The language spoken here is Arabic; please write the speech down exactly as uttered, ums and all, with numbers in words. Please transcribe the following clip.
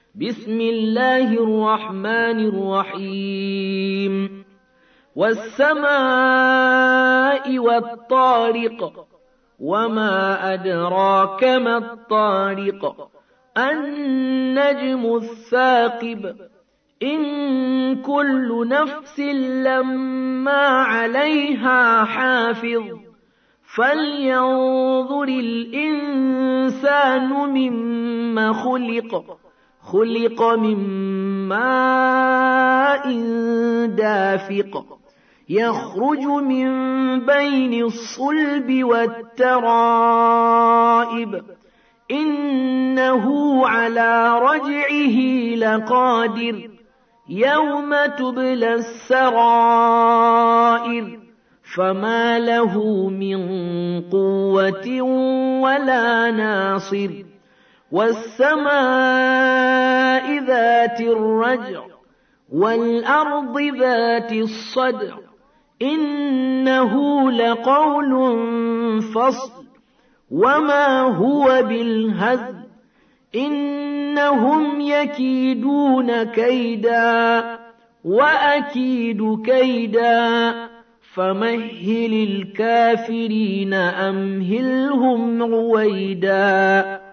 بسم الله الرحمن الرحيم والسماء والطارق وما أدراك ما الطارق النجم الثاقب إن كل نفس لما عليها حافظ فلينظر الإنسان مما خلق خلق من ماء دافق يخرج من بين الصلب والترائب إنه على رجعه لقادر يوم تبلى السرائر فما له من قوة ولا ناصر والسماء ذات الرجع والأرض ذات الصدع إنه لقول فصل وما هو بالهزل إنهم يكيدون كيدا وأكيد كيدا فمهل الكافرين أمهلهم رويدا